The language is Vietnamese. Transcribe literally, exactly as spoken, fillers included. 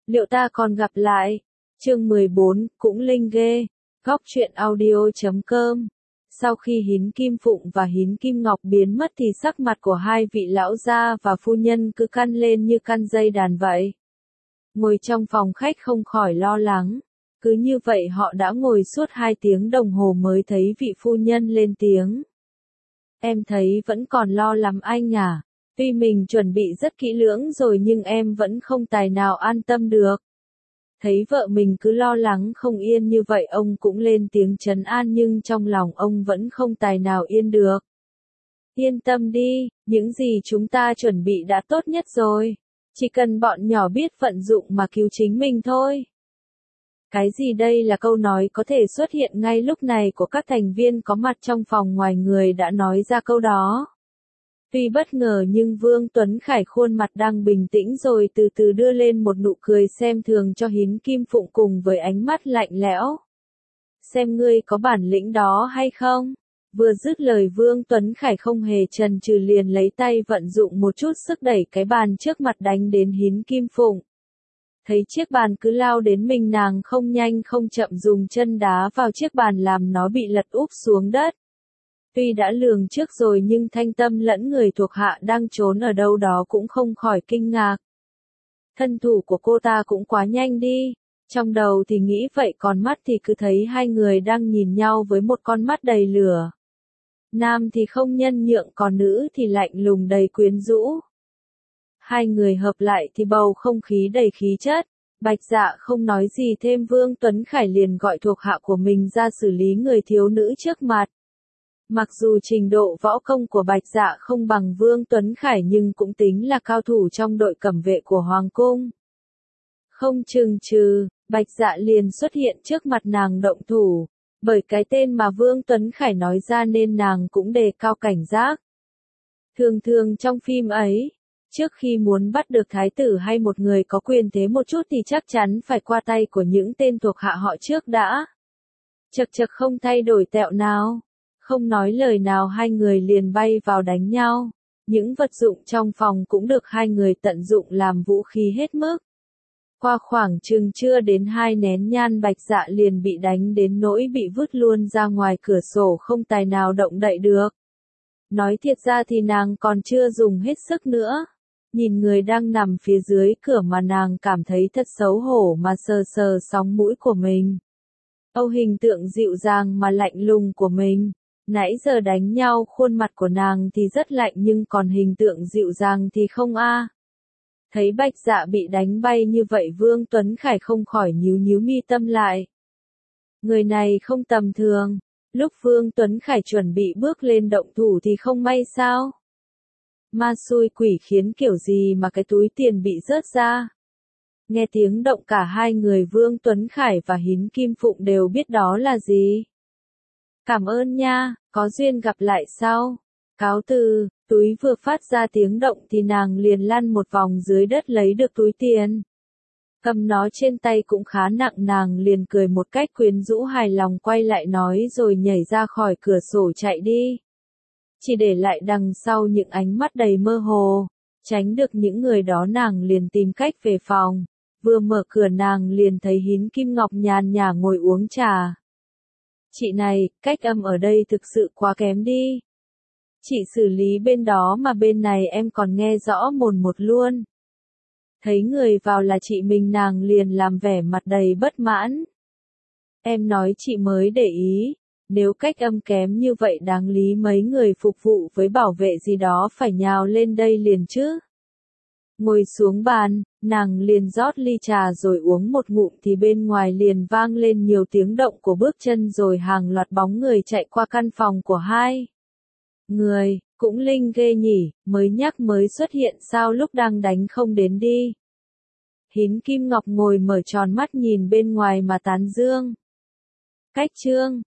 Liệu ta còn gặp lại? Chương mười bốn, cũng linh ghê. Góc truyện audio chấm com. Sau khi Hín Kim Phụng và Hín Kim Ngọc biến mất thì sắc mặt của hai vị lão gia và phu nhân cứ căn lên như căn dây đàn vậy. Ngồi trong phòng khách không khỏi lo lắng. Cứ như vậy họ đã ngồi suốt hai tiếng đồng hồ mới thấy vị phu nhân lên tiếng. Em thấy vẫn còn lo lắm anh à. Tuy mình chuẩn bị rất kỹ lưỡng rồi nhưng em vẫn không tài nào an tâm được. Thấy vợ mình cứ lo lắng không yên như vậy ông cũng lên tiếng trấn an nhưng trong lòng ông vẫn không tài nào yên được. Yên tâm đi, những gì chúng ta chuẩn bị đã tốt nhất rồi. Chỉ cần bọn nhỏ biết vận dụng mà cứu chính mình thôi. Cái gì đây là câu nói có thể xuất hiện ngay lúc này của các thành viên có mặt trong phòng ngoài người đã nói ra câu đó. Tuy bất ngờ nhưng Vương Tuấn Khải khuôn mặt đang bình tĩnh rồi từ từ đưa lên một nụ cười xem thường cho Hín Kim Phụng cùng với ánh mắt lạnh lẽo. Xem ngươi có bản lĩnh đó hay không? Vừa dứt lời Vương Tuấn Khải không hề chần chừ liền lấy tay vận dụng một chút sức đẩy cái bàn trước mặt đánh đến Hín Kim Phụng. Thấy chiếc bàn cứ lao đến mình nàng không nhanh không chậm dùng chân đá vào chiếc bàn làm nó bị lật úp xuống đất. Tuy đã lường trước rồi nhưng Thanh Tâm lẫn người thuộc hạ đang trốn ở đâu đó cũng không khỏi kinh ngạc. Thân thủ của cô ta cũng quá nhanh đi. Trong đầu thì nghĩ vậy còn mắt thì cứ thấy hai người đang nhìn nhau với một con mắt đầy lửa. Nam thì không nhân nhượng còn nữ thì lạnh lùng đầy quyến rũ. Hai người hợp lại thì bầu không khí đầy khí chất. Bạch Dạ không nói gì thêm Vương Tuấn Khải liền gọi thuộc hạ của mình ra xử lý người thiếu nữ trước mặt. Mặc dù trình độ võ công của Bạch Dạ không bằng Vương Tuấn Khải nhưng cũng tính là cao thủ trong đội cẩm vệ của Hoàng Cung. Không chừng chừ, Bạch Dạ liền xuất hiện trước mặt nàng động thủ. Bởi cái tên mà Vương Tuấn Khải nói ra nên nàng cũng đề cao cảnh giác. Thường thường trong phim ấy, trước khi muốn bắt được thái tử hay một người có quyền thế một chút thì chắc chắn phải qua tay của những tên thuộc hạ họ trước đã. Chật chật không thay đổi tẹo nào. Không nói lời nào hai người liền bay vào đánh nhau. Những vật dụng trong phòng cũng được hai người tận dụng làm vũ khí hết mức. Qua khoảng chừng chưa đến hai nén nhang Bạch Dạ liền bị đánh đến nỗi bị vứt luôn ra ngoài cửa sổ không tài nào động đậy được. Nói thiệt ra thì nàng còn chưa dùng hết sức nữa. Nhìn người đang nằm phía dưới cửa mà nàng cảm thấy thật xấu hổ mà sờ sờ sóng mũi của mình. Âu hình tượng dịu dàng mà lạnh lùng của mình. Nãy giờ đánh nhau khuôn mặt của nàng thì rất lạnh nhưng còn hình tượng dịu dàng thì không a. Thấy Bạch Dạ bị đánh bay như vậy Vương Tuấn Khải không khỏi nhíu nhíu mi tâm lại. Người này không tầm thường. Lúc Vương Tuấn Khải chuẩn bị bước lên động thủ thì không may sao? Ma xui quỷ khiến kiểu gì mà cái túi tiền bị rớt ra. Nghe tiếng động cả hai người Vương Tuấn Khải và Hín Kim Phụng đều biết đó là gì. Cảm ơn nha, có duyên gặp lại sau. Cáo từ, túi vừa phát ra tiếng động thì nàng liền lăn một vòng dưới đất lấy được túi tiền. Cầm nó trên tay cũng khá nặng nàng liền cười một cách quyến rũ hài lòng quay lại nói rồi nhảy ra khỏi cửa sổ chạy đi. Chỉ để lại đằng sau những ánh mắt đầy mơ hồ. Tránh được những người đó nàng liền tìm cách về phòng. Vừa mở cửa nàng liền thấy Hín Kim Ngọc nhàn nhã ngồi uống trà. Chị này, cách âm ở đây thực sự quá kém đi. Chị xử lý bên đó mà bên này em còn nghe rõ mồn một luôn. Thấy người vào là chị mình nàng liền làm vẻ mặt đầy bất mãn. Em nói chị mới để ý, nếu cách âm kém như vậy đáng lý mấy người phục vụ với bảo vệ gì đó phải nhào lên đây liền chứ. Ngồi xuống bàn, nàng liền rót ly trà rồi uống một ngụm thì bên ngoài liền vang lên nhiều tiếng động của bước chân rồi hàng loạt bóng người chạy qua căn phòng của hai người, cũng linh ghê nhỉ, mới nhắc mới xuất hiện sao lúc đang đánh không đến đi. Hín Kim Ngọc ngồi mở tròn mắt nhìn bên ngoài mà tán dương. Cách chương